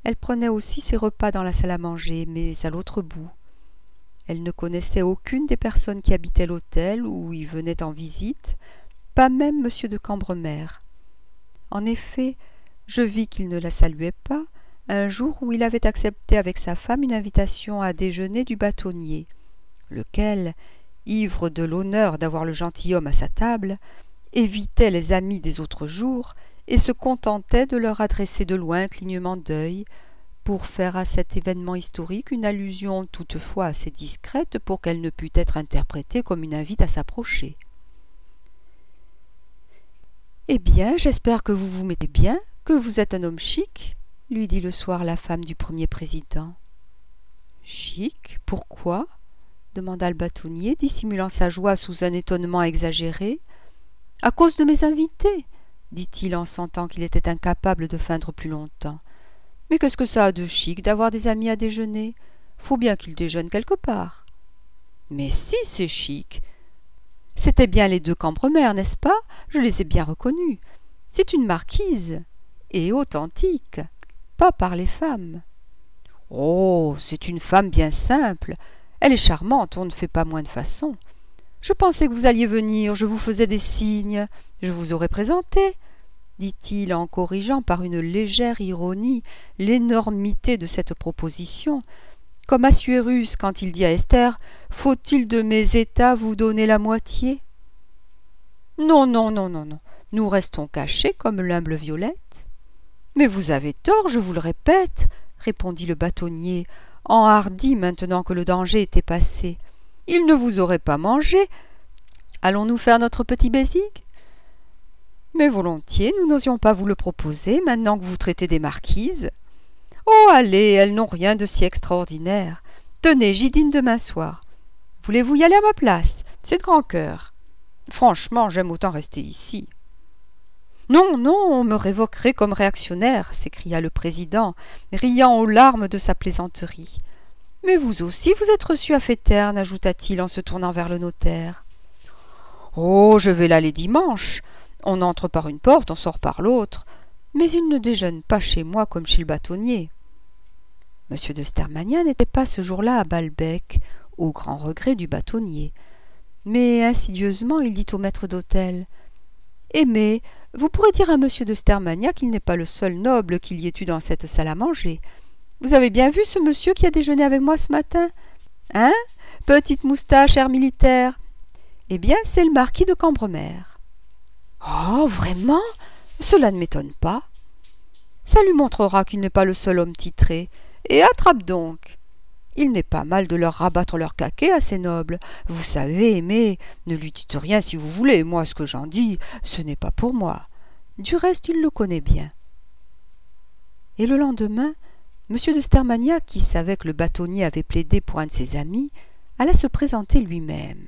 Elle prenait aussi ses repas dans la salle à manger, mais à l'autre bout. Elle ne connaissait aucune des personnes qui habitaient l'hôtel ou y venaient en visite, pas même M. de Cambremer. En effet, je vis qu'il ne la saluait pas, un jour où il avait accepté avec sa femme une invitation à déjeuner du bâtonnier, lequel, ivre de l'honneur d'avoir le gentilhomme à sa table, évitait les amis des autres jours et se contentait de leur adresser de loin un clignement d'œil, pour faire à cet événement historique une allusion toutefois assez discrète pour qu'elle ne pût être interprétée comme une invite à s'approcher. « Eh bien, j'espère que vous vous mettez bien, que vous êtes un homme chic ?» lui dit le soir la femme du premier président. « Chic? Pourquoi ?» demanda le bâtonnier, dissimulant sa joie sous un étonnement exagéré. « À cause de mes invités, » dit-il en sentant qu'il était incapable de feindre plus longtemps. « Mais qu'est-ce que ça a de chic d'avoir des amis à déjeuner? Faut bien qu'ils déjeunent quelque part. »« Mais si, c'est chic. C'étaient bien les deux Cambremer, n'est-ce pas? Je les ai bien reconnus. C'est une marquise, et authentique, pas par les femmes. »« Oh, c'est une femme bien simple. Elle est charmante, on ne fait pas moins de façons. Je pensais que vous alliez venir, je vous faisais des signes, je vous aurais présenté, » dit-il en corrigeant par une légère ironie l'énormité de cette proposition, comme Assuérus quand il dit à Esther « Faut-il de mes états vous donner la moitié ?» Non, non, non, non, non, nous restons cachés comme l'humble Violette. « Mais vous avez tort, je vous le répète, » répondit le bâtonnier, enhardi maintenant que le danger était passé. « Il ne vous aurait pas mangé. Allons-nous faire notre petit bésigue ? » Mais volontiers, nous n'osions pas vous le proposer, maintenant que vous traitez des marquises. Oh, allez, elles n'ont rien de si extraordinaire. Tenez, j'y dîne demain soir. Voulez-vous y aller à ma place? C'est de grand cœur. Franchement, j'aime autant rester ici. Non, non, on me révoquerait comme réactionnaire, s'écria le président, riant aux larmes de sa plaisanterie. Mais vous aussi, vous êtes reçu à Féterne, ajouta-t-il en se tournant vers le notaire. Oh, je vais l'aller dimanche. On entre par une porte, on sort par l'autre, mais il ne déjeune pas chez moi comme chez le bâtonnier. M. de Stermania n'était pas ce jour-là à Balbec, au grand regret du bâtonnier, mais insidieusement il dit au maître d'hôtel « Aimé, vous pourrez dire à M. de Stermania qu'il n'est pas le seul noble qu'il y ait eu dans cette salle à manger. Vous avez bien vu ce monsieur qui a déjeuné avec moi ce matin? Hein? Petite moustache, air militaire. Eh bien, c'est le marquis de Cambremer. » Oh, vraiment? Cela ne m'étonne pas. Ça lui montrera qu'il n'est pas le seul homme titré. Et attrape donc. Il n'est pas mal de leur rabattre leur caquet à ces nobles. Vous savez, mais ne lui dites rien si vous voulez. Moi, ce que j'en dis, ce n'est pas pour moi. Du reste, il le connaît bien. Et le lendemain, M. de Stermania, qui savait que le bâtonnier avait plaidé pour un de ses amis, alla se présenter lui-même.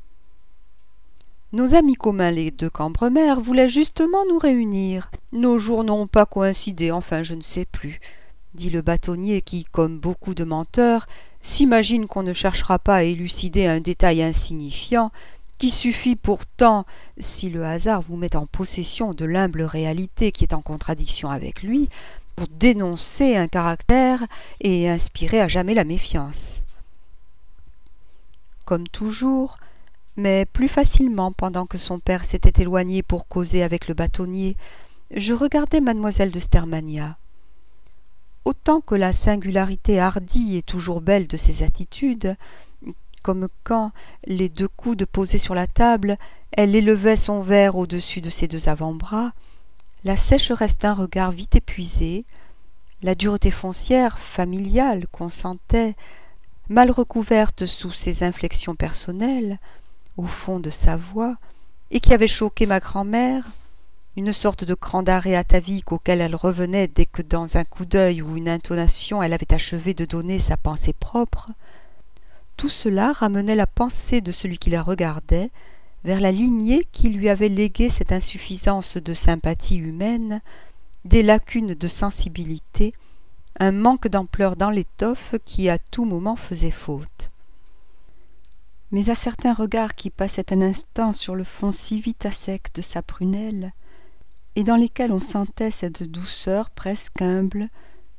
Nos amis communs, les deux Cambremer, voulaient justement nous réunir. Nos jours n'ont pas coïncidé, enfin je ne sais plus, dit le bâtonnier qui, comme beaucoup de menteurs, s'imagine qu'on ne cherchera pas à élucider un détail insignifiant, qui suffit pourtant, si le hasard vous met en possession de l'humble réalité qui est en contradiction avec lui, pour dénoncer un caractère et inspirer à jamais la méfiance. Comme toujours, mais plus facilement pendant que son père s'était éloigné pour causer avec le bâtonnier, je regardais mademoiselle de Stermania. Autant que la singularité hardie et toujours belle de ses attitudes, comme quand, les deux coudes posés sur la table, elle élevait son verre au-dessus de ses deux avant-bras, la sécheresse d'un regard vite épuisé, la dureté foncière, familiale, qu'on sentait, mal recouverte sous ses inflexions personnelles, au fond de sa voix, et qui avait choqué ma grand-mère, une sorte de cran d'arrêt atavique auquel elle revenait dès que dans un coup d'œil ou une intonation elle avait achevé de donner sa pensée propre, tout cela ramenait la pensée de celui qui la regardait vers la lignée qui lui avait légué cette insuffisance de sympathie humaine, des lacunes de sensibilité, un manque d'ampleur dans l'étoffe qui à tout moment faisait faute. Mais à certains regards qui passaient un instant sur le fond si vite à sec de sa prunelle, et dans lesquels on sentait cette douceur presque humble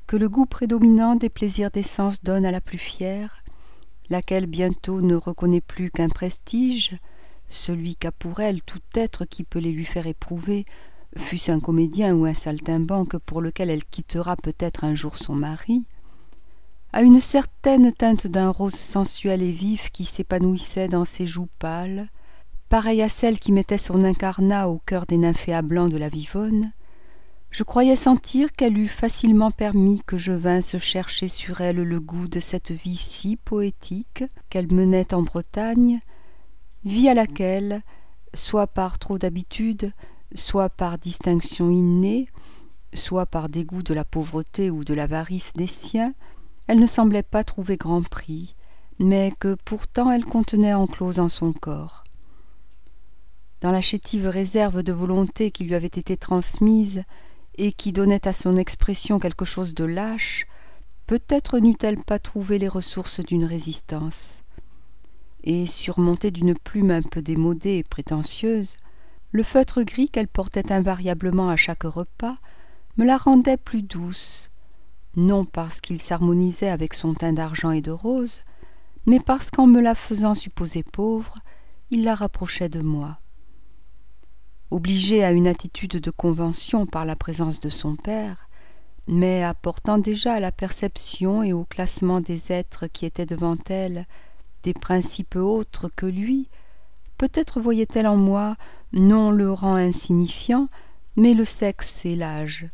que le goût prédominant des plaisirs des sens donne à la plus fière, laquelle bientôt ne reconnaît plus qu'un prestige, celui qu'a pour elle tout être qui peut les lui faire éprouver, fût-ce un comédien ou un saltimbanque pour lequel elle quittera peut-être un jour son mari, à une certaine teinte d'un rose sensuel et vif qui s'épanouissait dans ses joues pâles, pareille à celle qui mettait son incarnat au cœur des nymphéas blancs de la Vivonne, je croyais sentir qu'elle eût facilement permis que je vinsse chercher sur elle le goût de cette vie si poétique qu'elle menait en Bretagne, vie à laquelle, soit par trop d'habitude, soit par distinction innée, soit par dégoût de la pauvreté ou de l'avarice des siens, elle ne semblait pas trouver grand prix, mais que pourtant elle contenait enclose en son corps. Dans la chétive réserve de volonté qui lui avait été transmise et qui donnait à son expression quelque chose de lâche, peut-être n'eût-elle pas trouvé les ressources d'une résistance. Et surmontée d'une plume un peu démodée et prétentieuse, le feutre gris qu'elle portait invariablement à chaque repas me la rendait plus douce, non parce qu'il s'harmonisait avec son teint d'argent et de rose, mais parce qu'en me la faisant supposer pauvre, il la rapprochait de moi. Obligée à une attitude de convention par la présence de son père, mais apportant déjà à la perception et au classement des êtres qui étaient devant elle des principes autres que lui, peut-être voyait-elle en moi non le rang insignifiant, mais le sexe et l'âge.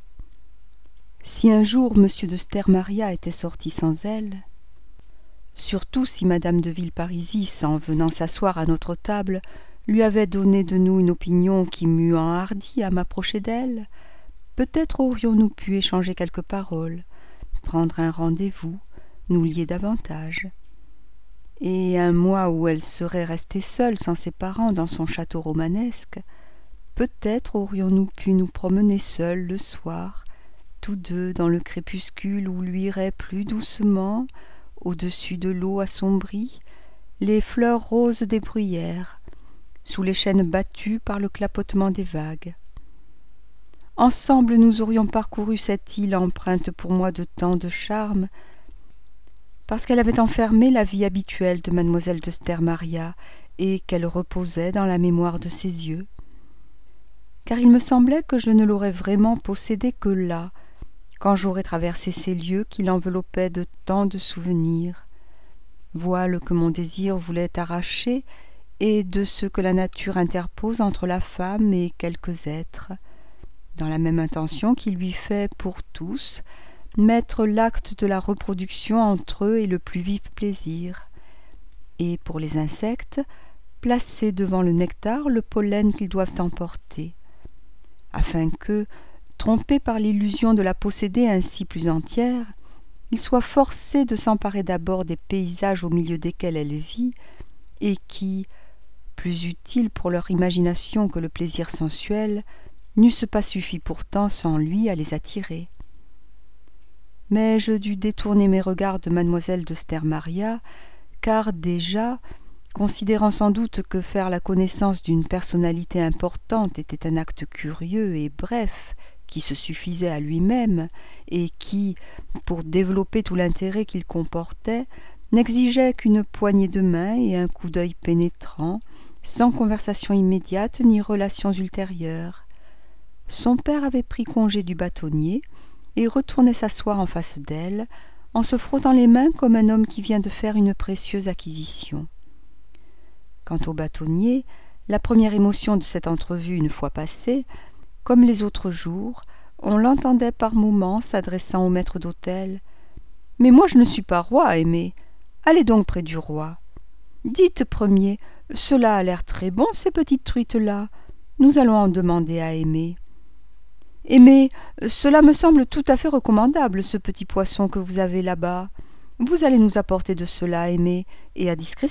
Si un jour M. de Stermaria était sorti sans elle, surtout si madame de Villeparisis, en venant s'asseoir à notre table, lui avait donné de nous une opinion qui m'eût enhardi à m'approcher d'elle, peut-être aurions-nous pu échanger quelques paroles, prendre un rendez-vous, nous lier davantage. Et un mois où elle serait restée seule sans ses parents dans son château romanesque, peut-être aurions-nous pu nous promener seuls le soir, tous deux dans le crépuscule où luiraient plus doucement, au-dessus de l'eau assombrie, les fleurs roses des bruyères, sous les chênes battus par le clapotement des vagues. Ensemble nous aurions parcouru cette île empreinte pour moi de tant de charme, parce qu'elle avait enfermé la vie habituelle de mademoiselle de Stermaria et qu'elle reposait dans la mémoire de ses yeux. Car il me semblait que je ne l'aurais vraiment possédée que là, quand j'aurais traversé ces lieux qui l'enveloppaient de tant de souvenirs, voile que mon désir voulait arracher et de ce que la nature interpose entre la femme et quelques êtres, dans la même intention qui lui fait pour tous mettre l'acte de la reproduction entre eux et le plus vif plaisir, et pour les insectes, placer devant le nectar le pollen qu'ils doivent emporter, afin que, trompés par l'illusion de la posséder ainsi plus entière, ils soient forcés de s'emparer d'abord des paysages au milieu desquels elle vit, et qui, plus utiles pour leur imagination que le plaisir sensuel, n'eussent pas suffi pourtant sans lui à les attirer. Mais je dus détourner mes regards de mademoiselle de Stermaria, car déjà, considérant sans doute que faire la connaissance d'une personnalité importante était un acte curieux et bref, qui se suffisait à lui-même, et qui, pour développer tout l'intérêt qu'il comportait, n'exigeait qu'une poignée de main et un coup d'œil pénétrant, sans conversation immédiate ni relations ultérieures. Son père avait pris congé du bâtonnier, et retournait s'asseoir en face d'elle, en se frottant les mains comme un homme qui vient de faire une précieuse acquisition. Quant au bâtonnier, la première émotion de cette entrevue une fois passée, comme les autres jours, on l'entendait par moments s'adressant au maître d'hôtel. « Mais moi je ne suis pas roi, Aimé. Allez donc près du roi. Dites, premier, cela a l'air très bon, ces petites truites-là. Nous allons en demander à Aimé. » « Aimé, cela me semble tout à fait recommandable, ce petit poisson que vous avez là-bas. Vous allez nous apporter de cela, Aimé, et à discrétion. »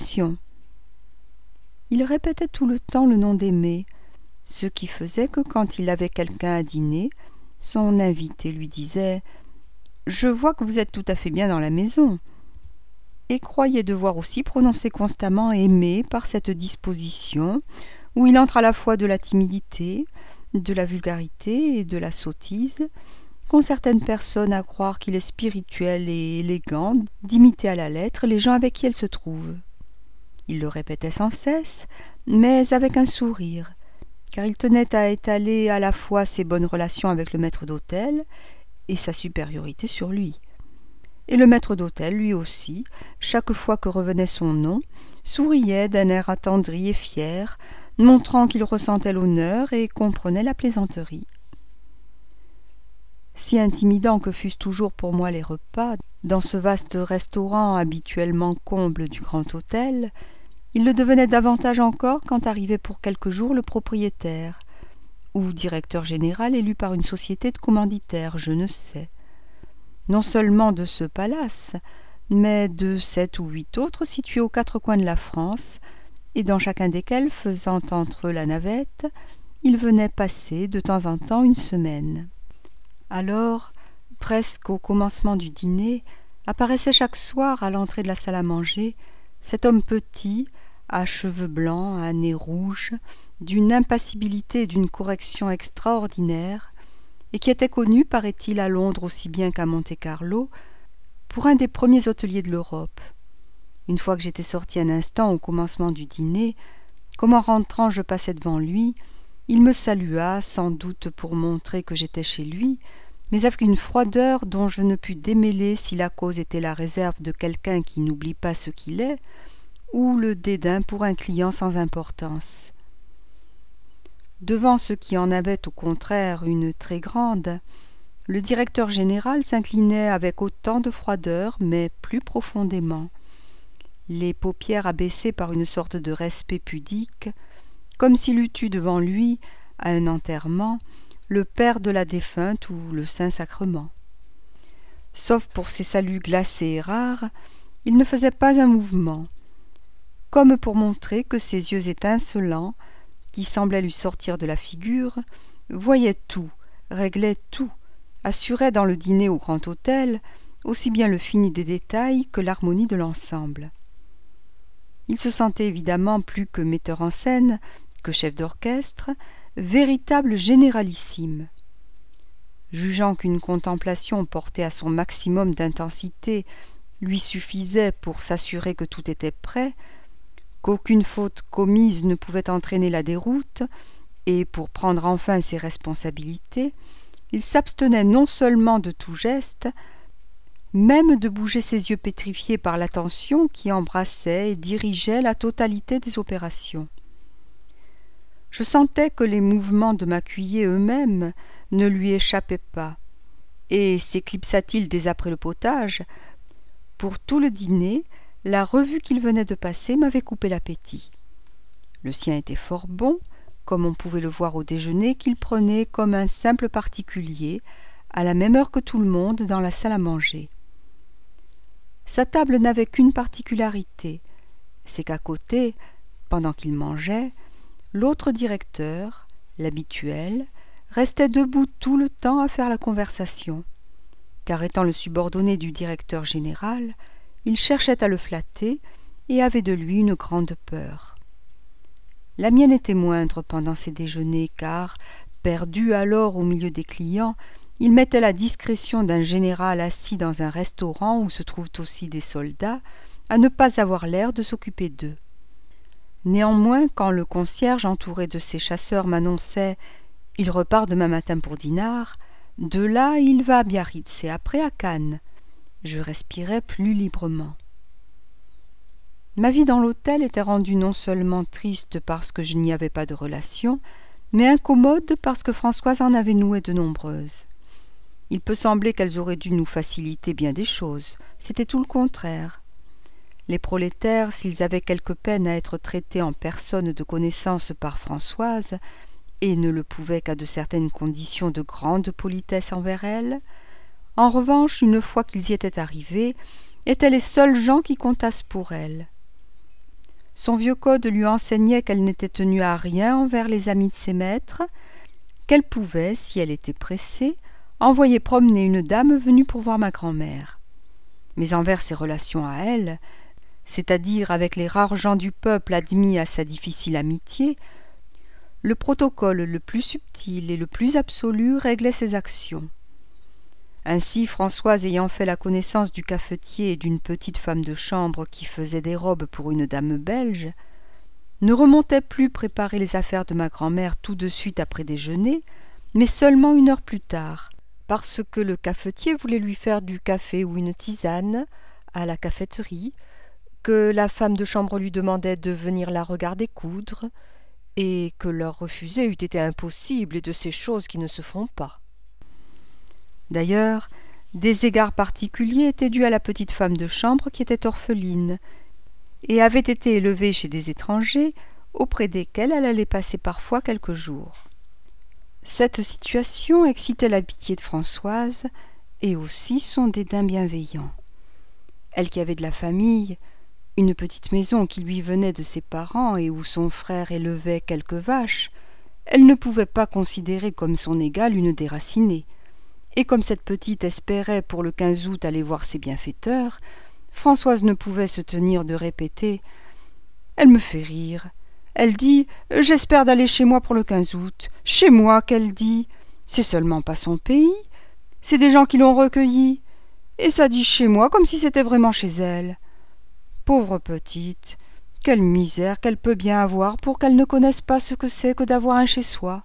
Il répétait tout le temps le nom d'Aimé, ce qui faisait que quand il avait quelqu'un à dîner, son invité lui disait « Je vois que vous êtes tout à fait bien dans la maison », et croyait devoir aussi prononcer constamment Aimé par cette disposition, où il entre à la fois de la timidité, de la vulgarité et de la sottise, qu'ont certaines personnes à croire qu'il est spirituel et élégant d'imiter à la lettre les gens avec qui elles se trouvent. Il le répétait sans cesse, mais avec un sourire, car il tenait à étaler à la fois ses bonnes relations avec le maître d'hôtel et sa supériorité sur lui. Et le maître d'hôtel, lui aussi, chaque fois que revenait son nom, souriait d'un air attendri et fier, montrant qu'il ressentait l'honneur et comprenait la plaisanterie. Si intimidants que fussent toujours pour moi les repas, dans ce vaste restaurant habituellement comble du grand hôtel, il le devenait davantage encore quand arrivait pour quelques jours le propriétaire, ou directeur général élu par une société de commanditaires, je ne sais. Non seulement de ce palace, mais de 7 ou 8 autres situés aux 4 coins de la France, et dans chacun desquels, faisant entre eux la navette, il venait passer de temps en temps une semaine. Alors, presque au commencement du dîner, apparaissait chaque soir à l'entrée de la salle à manger cet homme petit, à cheveux blancs, à nez rouge, d'une impassibilité et d'une correction extraordinaires, et qui était connu, paraît-il, à Londres aussi bien qu'à Monte-Carlo, pour un des premiers hôteliers de l'Europe. Une fois que j'étais sorti un instant au commencement du dîner, comme en rentrant je passais devant lui, il me salua, sans doute pour montrer que j'étais chez lui, mais avec une froideur dont je ne pus démêler si la cause était la réserve de quelqu'un qui n'oublie pas ce qu'il est, ou le dédain pour un client sans importance. Devant ceux qui en avaient au contraire une très grande, le directeur général s'inclinait avec autant de froideur, mais plus profondément, les paupières abaissées par une sorte de respect pudique, comme s'il eût eu devant lui, à un enterrement, le père de la défunte ou le Saint-Sacrement. Sauf pour ses saluts glacés et rares, il ne faisait pas un mouvement, comme pour montrer que ses yeux étincelants, qui semblaient lui sortir de la figure, voyaient tout, réglaient tout, assuraient dans le dîner au grand hôtel aussi bien le fini des détails que l'harmonie de l'ensemble. Il se sentait évidemment plus que metteur en scène, que chef d'orchestre, véritable généralissime. Jugeant qu'une contemplation portée à son maximum d'intensité lui suffisait pour s'assurer que tout était prêt, qu'aucune faute commise ne pouvait entraîner la déroute, et pour prendre enfin ses responsabilités, il s'abstenait non seulement de tout geste, même de bouger ses yeux pétrifiés par l'attention qui embrassait et dirigeait la totalité des opérations. Je sentais que les mouvements de m'accuyer eux-mêmes ne lui échappaient pas, et s'éclipsa-t-il dès après le potage, pour tout le dîner, la revue qu'il venait de passer m'avait coupé l'appétit. Le sien était fort bon, comme on pouvait le voir au déjeuner qu'il prenait comme un simple particulier, à la même heure que tout le monde dans la salle à manger. Sa table n'avait qu'une particularité, c'est qu'à côté, pendant qu'il mangeait, l'autre directeur, l'habituel, restait debout tout le temps à faire la conversation, car étant le subordonné du directeur général, il cherchait à le flatter et avait de lui une grande peur. La mienne était moindre pendant ces déjeuners, car, perdu alors au milieu des clients, il mettait la discrétion d'un général assis dans un restaurant où se trouvent aussi des soldats à ne pas avoir l'air de s'occuper d'eux. Néanmoins, quand le concierge entouré de ses chasseurs m'annonçait « Il repart demain matin pour Dinard », de là il va à Biarritz et après à Cannes, je respirais plus librement. Ma vie dans l'hôtel était rendue non seulement triste parce que je n'y avais pas de relations, mais incommode parce que Françoise en avait noué de nombreuses. Il peut sembler qu'elles auraient dû nous faciliter bien des choses, c'était tout le contraire. Les prolétaires, s'ils avaient quelque peine à être traités en personne de connaissance par Françoise, et ne le pouvaient qu'à de certaines conditions de grande politesse envers elle, en revanche, une fois qu'ils y étaient arrivés, étaient les seuls gens qui comptassent pour elle. Son vieux code lui enseignait qu'elle n'était tenue à rien envers les amis de ses maîtres, qu'elle pouvait, si elle était pressée, envoyer promener une dame venue pour voir ma grand-mère. Mais envers ses relations à elle, c'est-à-dire avec les rares gens du peuple admis à sa difficile amitié, le protocole le plus subtil et le plus absolu réglait ses actions. Ainsi, Françoise, ayant fait la connaissance du cafetier et d'une petite femme de chambre qui faisait des robes pour une dame belge, ne remontait plus préparer les affaires de ma grand-mère tout de suite après déjeuner, mais seulement 1 heure plus tard, parce que le cafetier voulait lui faire du café ou une tisane à la caféterie, que la femme de chambre lui demandait de venir la regarder coudre, et que leur refuser eût été impossible et de ces choses qui ne se font pas. D'ailleurs, des égards particuliers étaient dus à la petite femme de chambre qui était orpheline, et avait été élevée chez des étrangers, auprès desquels elle allait passer parfois quelques jours. Cette situation excitait la pitié de Françoise, et aussi son dédain bienveillant. Elle qui avait de la famille, une petite maison qui lui venait de ses parents et où son frère élevait quelques vaches, elle ne pouvait pas considérer comme son égale une déracinée. Et comme cette petite espérait pour le 15 août aller voir ses bienfaiteurs, Françoise ne pouvait se tenir de répéter « Elle me fait rire. Elle dit « J'espère d'aller chez moi pour le 15 août. » Chez moi, qu'elle dit. C'est seulement pas son pays. C'est des gens qui l'ont recueillie. Et ça dit chez moi comme si c'était vraiment chez elle. Pauvre petite, quelle misère qu'elle peut bien avoir pour qu'elle ne connaisse pas ce que c'est que d'avoir un chez-soi.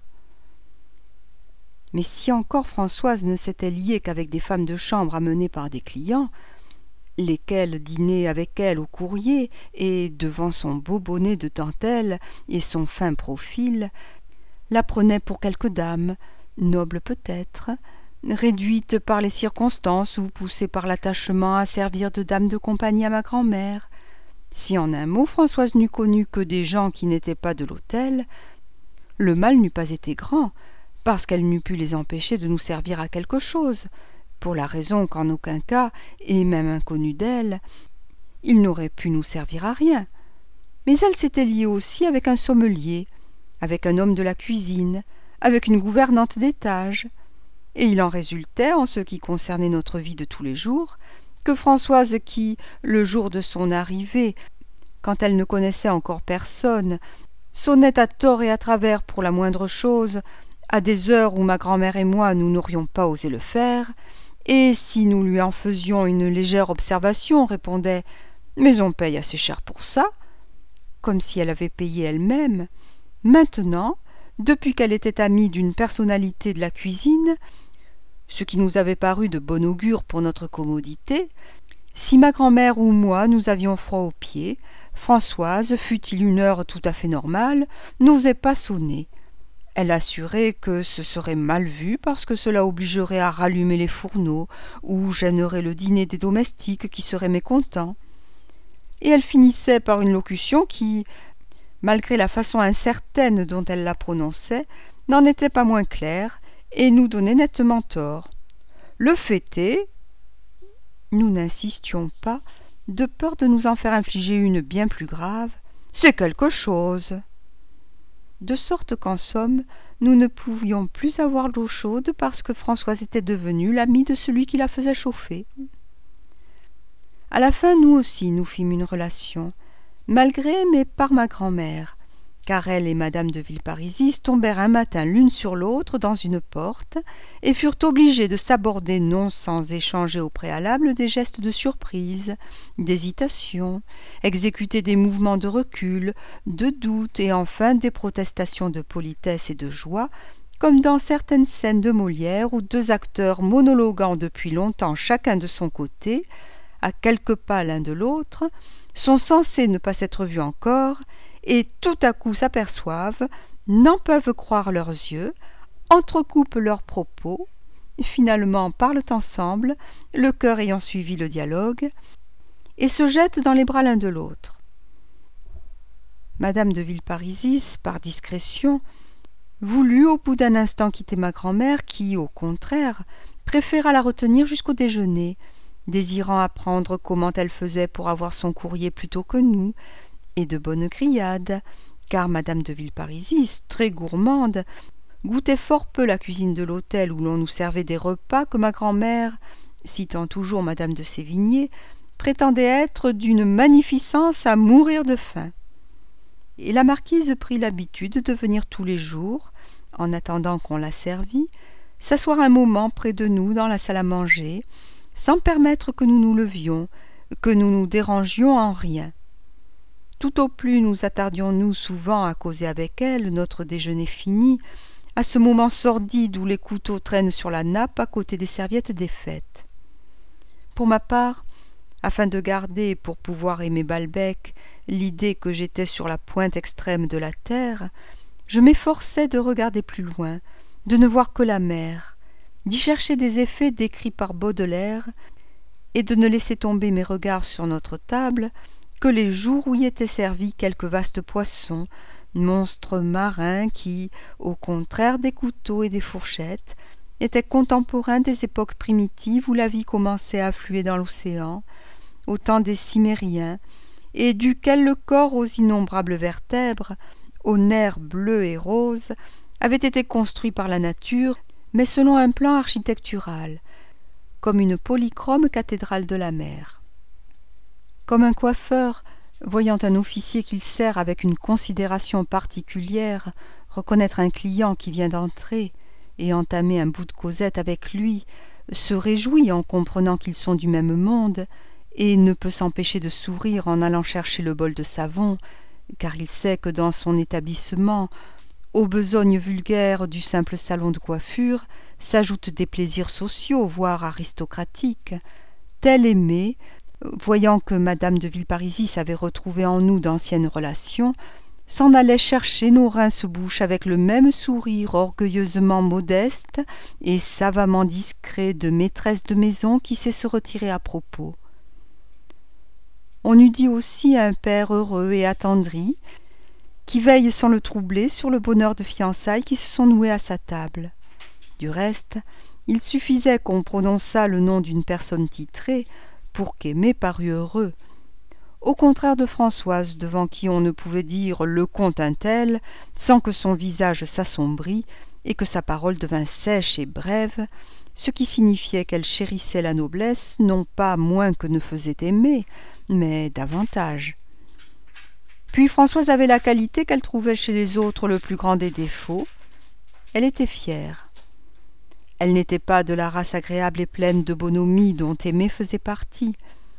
Mais si encore Françoise ne s'était liée qu'avec des femmes de chambre amenées par des clients, lesquels dînaient avec elle au courrier, et devant son beau bonnet de dentelle et son fin profil, la prenaient pour quelque dame, noble peut-être, réduite par les circonstances ou poussée par l'attachement à servir de dame de compagnie à ma grand-mère. Si en un mot Françoise n'eût connu que des gens qui n'étaient pas de l'hôtel, le mal n'eût pas été grand, parce qu'elle n'eût pu les empêcher de nous servir à quelque chose, pour la raison qu'en aucun cas, et même inconnu d'elle, ils n'auraient pu nous servir à rien. Mais elle s'était liée aussi avec un sommelier, avec un homme de la cuisine, avec une gouvernante d'étage, et il en résultait, en ce qui concernait notre vie de tous les jours, que Françoise qui, le jour de son arrivée, quand elle ne connaissait encore personne, sonnait à tort et à travers pour la moindre chose, à des heures où ma grand-mère et moi nous n'aurions pas osé le faire, et si nous lui en faisions une légère observation, répondait « Mais on paye assez cher pour ça », comme si elle avait payé elle-même. Maintenant, depuis qu'elle était amie d'une personnalité de la cuisine, ce qui nous avait paru de bon augure pour notre commodité, si ma grand-mère ou moi nous avions froid aux pieds, Françoise, fût-il 1 heure tout à fait normale, n'osait pas sonner. Elle assurait que ce serait mal vu parce que cela obligerait à rallumer les fourneaux ou gênerait le dîner des domestiques qui seraient mécontents. Et elle finissait par une locution qui, malgré la façon incertaine dont elle la prononçait, n'en était pas moins claire et nous donnait nettement tort. Le fait est, nous n'insistions pas, de peur de nous en faire infliger une bien plus grave, c'est quelque chose. De sorte qu'en somme, nous ne pouvions plus avoir l'eau chaude parce que Françoise était devenue l'amie de celui qui la faisait chauffer. À la fin, nous aussi, nous fîmes une relation, malgré mais par ma grand-mère, car elle et madame de Villeparisis tombèrent un matin l'une sur l'autre dans une porte et furent obligées de s'aborder non sans échanger au préalable des gestes de surprise, d'hésitation, exécuter des mouvements de recul, de doute et enfin des protestations de politesse et de joie, comme dans certaines scènes de Molière où 2 acteurs monologuant depuis longtemps chacun de son côté, à quelques pas l'un de l'autre, sont censés ne pas s'être vus encore, et tout à coup s'aperçoivent, n'en peuvent croire leurs yeux, entrecoupent leurs propos, finalement parlent ensemble, le cœur ayant suivi le dialogue, et se jettent dans les bras l'un de l'autre. Madame de Villeparisis, par discrétion, voulut au bout d'un instant quitter ma grand-mère qui, au contraire, préféra la retenir jusqu'au déjeuner, désirant apprendre comment elle faisait pour avoir son courrier plus tôt que nous, et de bonnes grillades, car madame de Villeparisis, très gourmande, goûtait fort peu la cuisine de l'hôtel où l'on nous servait des repas que ma grand-mère, citant toujours madame de Sévigné, prétendait être d'une magnificence à mourir de faim. Et la marquise prit l'habitude de venir tous les jours, en attendant qu'on la servît, s'asseoir un moment près de nous dans la salle à manger, sans permettre que nous nous levions, que nous nous dérangions en rien. Tout au plus nous attardions-nous souvent à causer avec elle, notre déjeuner fini, à ce moment sordide où les couteaux traînent sur la nappe à côté des serviettes défaites. Pour ma part, afin de garder, pour pouvoir aimer Balbec, l'idée que j'étais sur la pointe extrême de la terre, je m'efforçais de regarder plus loin, de ne voir que la mer, d'y chercher des effets décrits par Baudelaire, et de ne laisser tomber mes regards sur notre table que les jours où y étaient servis quelques vastes poissons, monstres marins qui, au contraire des couteaux et des fourchettes, étaient contemporains des époques primitives où la vie commençait à affluer dans l'océan, au temps des Cimériens, et duquel le corps aux innombrables vertèbres, aux nerfs bleus et roses, avait été construit par la nature, mais selon un plan architectural, comme une polychrome cathédrale de la mer. Comme un coiffeur, voyant un officier qu'il sert avec une considération particulière, reconnaître un client qui vient d'entrer et entamer un bout de causette avec lui, se réjouit en comprenant qu'ils sont du même monde, et ne peut s'empêcher de sourire en allant chercher le bol de savon, car il sait que dans son établissement, aux besognes vulgaires du simple salon de coiffure, s'ajoutent des plaisirs sociaux, voire aristocratiques. Tel Aimé, voyant que madame de Villeparisis avait retrouvé en nous d'anciennes relations, s'en allait chercher nos rince-bouches avec le même sourire orgueilleusement modeste et savamment discret de maîtresse de maison qui sait se retirer à propos. On eût dit aussi un père heureux et attendri, qui veille sans le troubler sur le bonheur de fiançailles qui se sont nouées à sa table. Du reste, il suffisait qu'on prononçât le nom d'une personne titrée pour qu'Aimé parût heureux. Au contraire de Françoise, devant qui on ne pouvait dire « le comte un tel » sans que son visage s'assombrît et que sa parole devint sèche et brève, ce qui signifiait qu'elle chérissait la noblesse non pas moins que ne faisait Aimé, mais davantage. Puis Françoise avait la qualité qu'elle trouvait chez les autres le plus grand des défauts. Elle était fière. Elle n'était pas de la race agréable et pleine de bonhomie dont Aimé faisait partie.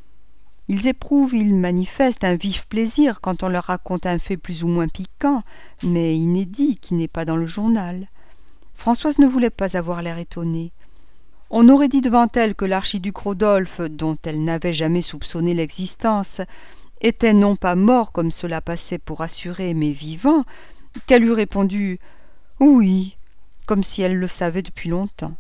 Ils éprouvent, ils manifestent un vif plaisir quand on leur raconte un fait plus ou moins piquant, mais inédit, qui n'est pas dans le journal. Françoise ne voulait pas avoir l'air étonnée. On aurait dit devant elle que l'archiduc Rodolphe, dont elle n'avait jamais soupçonné l'existence, était non pas mort comme cela passait pour assurer, mais vivant, qu'elle eût répondu « oui », comme si elle le savait depuis longtemps.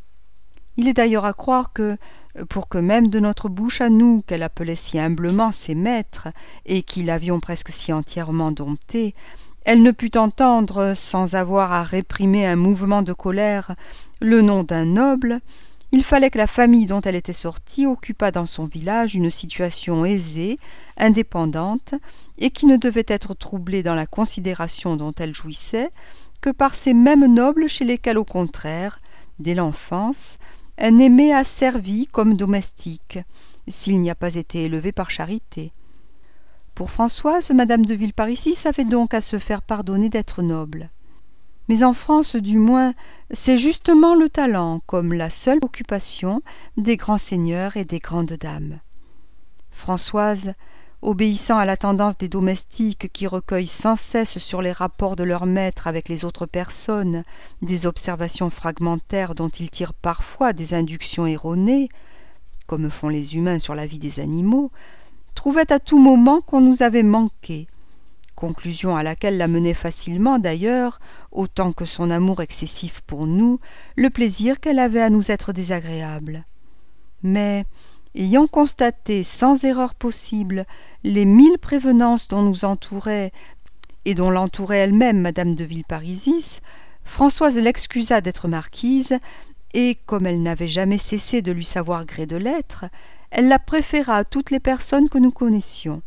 Il est d'ailleurs à croire que, pour que même de notre bouche à nous, qu'elle appelait si humblement ses maîtres, et qui l'avions presque si entièrement domptée, elle ne put entendre, sans avoir à réprimer un mouvement de colère, le nom d'un noble, il fallait que la famille dont elle était sortie occupât dans son village une situation aisée, indépendante, et qui ne devait être troublée dans la considération dont elle jouissait que par ces mêmes nobles chez lesquels, au contraire, dès l'enfance, un Aimé a servi comme domestique, s'il n'y a pas été élevé par charité. Pour Françoise, madame de Villeparisis avait donc à se faire pardonner d'être noble. Mais en France, du moins, c'est justement le talent comme la seule occupation des grands seigneurs et des grandes dames. Françoise, obéissant à la tendance des domestiques qui recueillent sans cesse sur les rapports de leur maître avec les autres personnes des observations fragmentaires dont ils tirent parfois des inductions erronées, comme font les humains sur la vie des animaux, trouvait à tout moment qu'on nous avait manqué, conclusion à laquelle la menait facilement d'ailleurs, autant que son amour excessif pour nous, le plaisir qu'elle avait à nous être désagréable. Mais, ayant constaté sans erreur possible les 1000 prévenances dont nous entourait et dont l'entourait elle-même madame de Villeparisis, Françoise l'excusa d'être marquise, et, comme elle n'avait jamais cessé de lui savoir gré de l'être, elle la préféra à toutes les personnes que nous connaissions.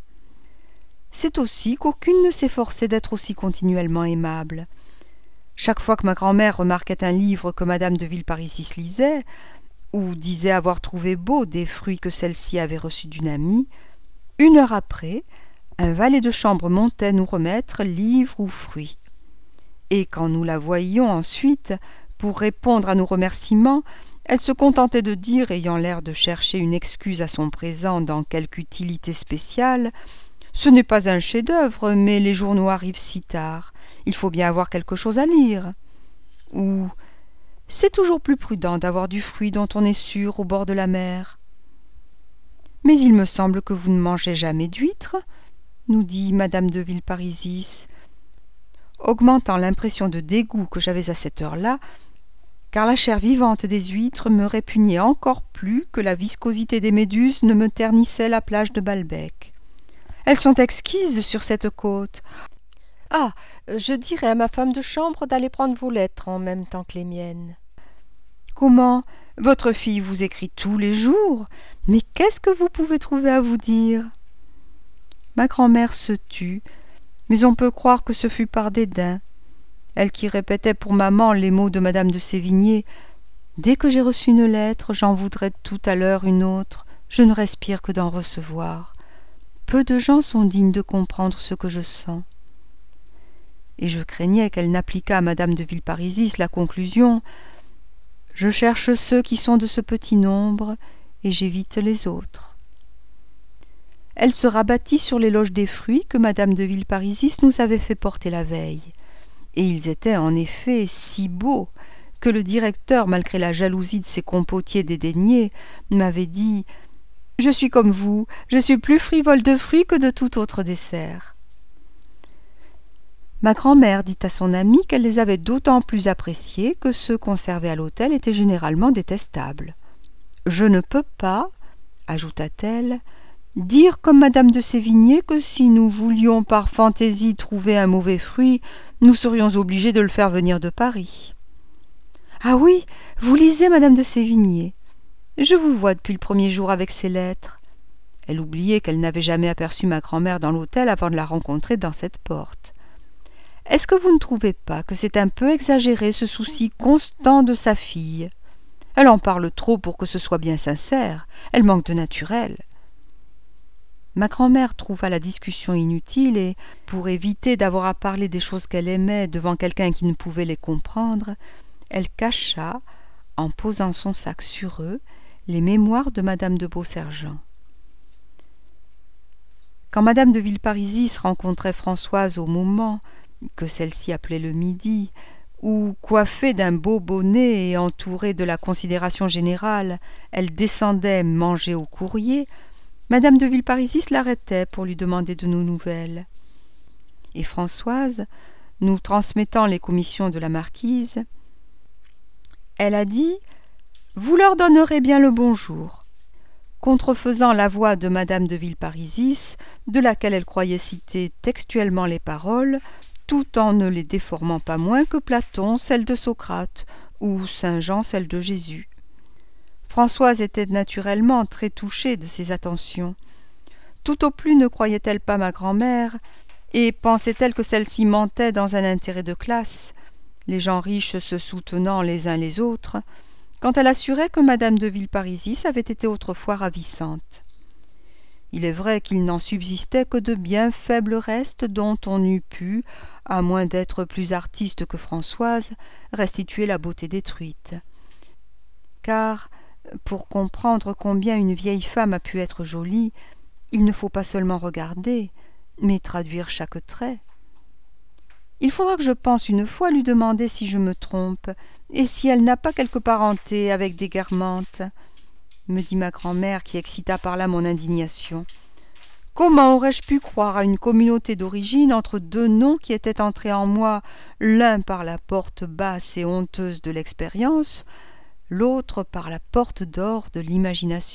C'est aussi qu'aucune ne s'efforçait d'être aussi continuellement aimable. Chaque fois que ma grand-mère remarquait un livre que madame de Villeparisis lisait, ou disait avoir trouvé beau des fruits que celle-ci avait reçus d'une amie, 1 heure après, un valet de chambre montait nous remettre livre ou fruits. Et quand nous la voyions ensuite, pour répondre à nos remerciements, elle se contentait de dire, ayant l'air de chercher une excuse à son présent dans quelque utilité spéciale, « Ce n'est pas un chef-d'œuvre, mais les journaux arrivent si tard. Il faut bien avoir quelque chose à lire. » Ou « C'est toujours plus prudent d'avoir du fruit dont on est sûr au bord de la mer. » « Mais il me semble que vous ne mangez jamais d'huîtres, » nous dit madame de Villeparisis, augmentant l'impression de dégoût que j'avais à cette heure-là, car la chair vivante des huîtres me répugnait encore plus que la viscosité des méduses ne me ternissait la plage de Balbec. Elles sont exquises sur cette côte. Ah, je dirai à ma femme de chambre d'aller prendre vos lettres en même temps que les miennes. Comment ? Votre fille vous écrit tous les jours. Mais qu'est-ce que vous pouvez trouver à vous dire ? Ma grand-mère se tut, mais on peut croire que ce fut par dédain. Elle qui répétait pour maman les mots de madame de Sévigné. Dès que j'ai reçu une lettre, j'en voudrais tout à l'heure une autre. Je ne respire que d'en recevoir. Peu de gens sont dignes de comprendre ce que je sens. Et je craignais qu'elle n'appliquât à madame de Villeparisis la conclusion « Je cherche ceux qui sont de ce petit nombre, et j'évite les autres. » Elle se rabattit sur l'éloge des fruits que madame de Villeparisis nous avait fait porter la veille. Et ils étaient en effet si beaux que le directeur, malgré la jalousie de ses compotiers dédaignés, m'avait dit « Je suis comme vous, je suis plus frivole de fruits que de tout autre dessert. » Ma grand-mère dit à son amie qu'elle les avait d'autant plus appréciés que ceux conservés à l'hôtel étaient généralement détestables. « Je ne peux pas, » ajouta-t-elle, « dire comme madame de Sévigné que si nous voulions par fantaisie trouver un mauvais fruit, nous serions obligés de le faire venir de Paris. »« Ah oui, vous lisez madame de Sévigné. Je vous vois depuis le premier jour avec ces lettres. » Elle oubliait qu'elle n'avait jamais aperçu ma grand-mère dans l'hôtel avant de la rencontrer dans cette porte. « Est-ce que vous ne trouvez pas que c'est un peu exagéré ce souci constant de sa fille ? Elle en parle trop pour que ce soit bien sincère. Elle manque de naturel. » Ma grand-mère trouva la discussion inutile et, pour éviter d'avoir à parler des choses qu'elle aimait devant quelqu'un qui ne pouvait les comprendre, elle cacha, en posant son sac sur eux, les mémoires de madame de Beausergent. Quand madame de Villeparisis rencontrait Françoise au moment que celle-ci appelait le midi, où, coiffée d'un beau bonnet et entourée de la considération générale, elle descendait manger au courrier, madame de Villeparisis l'arrêtait pour lui demander de nos nouvelles. Et Françoise, nous transmettant les commissions de la marquise, elle a dit « Vous leur donnerez bien le bonjour », contrefaisant la voix de madame de Villeparisis, de laquelle elle croyait citer textuellement les paroles, tout en ne les déformant pas moins que Platon celle de Socrate ou saint Jean celle de Jésus. Françoise était naturellement très touchée de ces attentions. Tout au plus ne croyait-elle pas ma grand-mère, et pensait-elle que celle-ci mentait dans un intérêt de classe, les gens riches se soutenant les uns les autres, quand elle assurait que madame de Villeparisis avait été autrefois ravissante. Il est vrai qu'il n'en subsistait que de bien faibles restes dont on eût pu, à moins d'être plus artiste que Françoise, restituer la beauté détruite. Car, pour comprendre combien une vieille femme a pu être jolie, il ne faut pas seulement regarder, mais traduire chaque trait. Il faudra que je pense une fois lui demander si je me trompe, et si elle n'a pas quelque parenté avec des Guermantes, me dit ma grand-mère qui excita par là mon indignation. Comment aurais-je pu croire à une communauté d'origine entre deux noms qui étaient entrés en moi, l'un par la porte basse et honteuse de l'expérience, l'autre par la porte d'or de l'imagination ?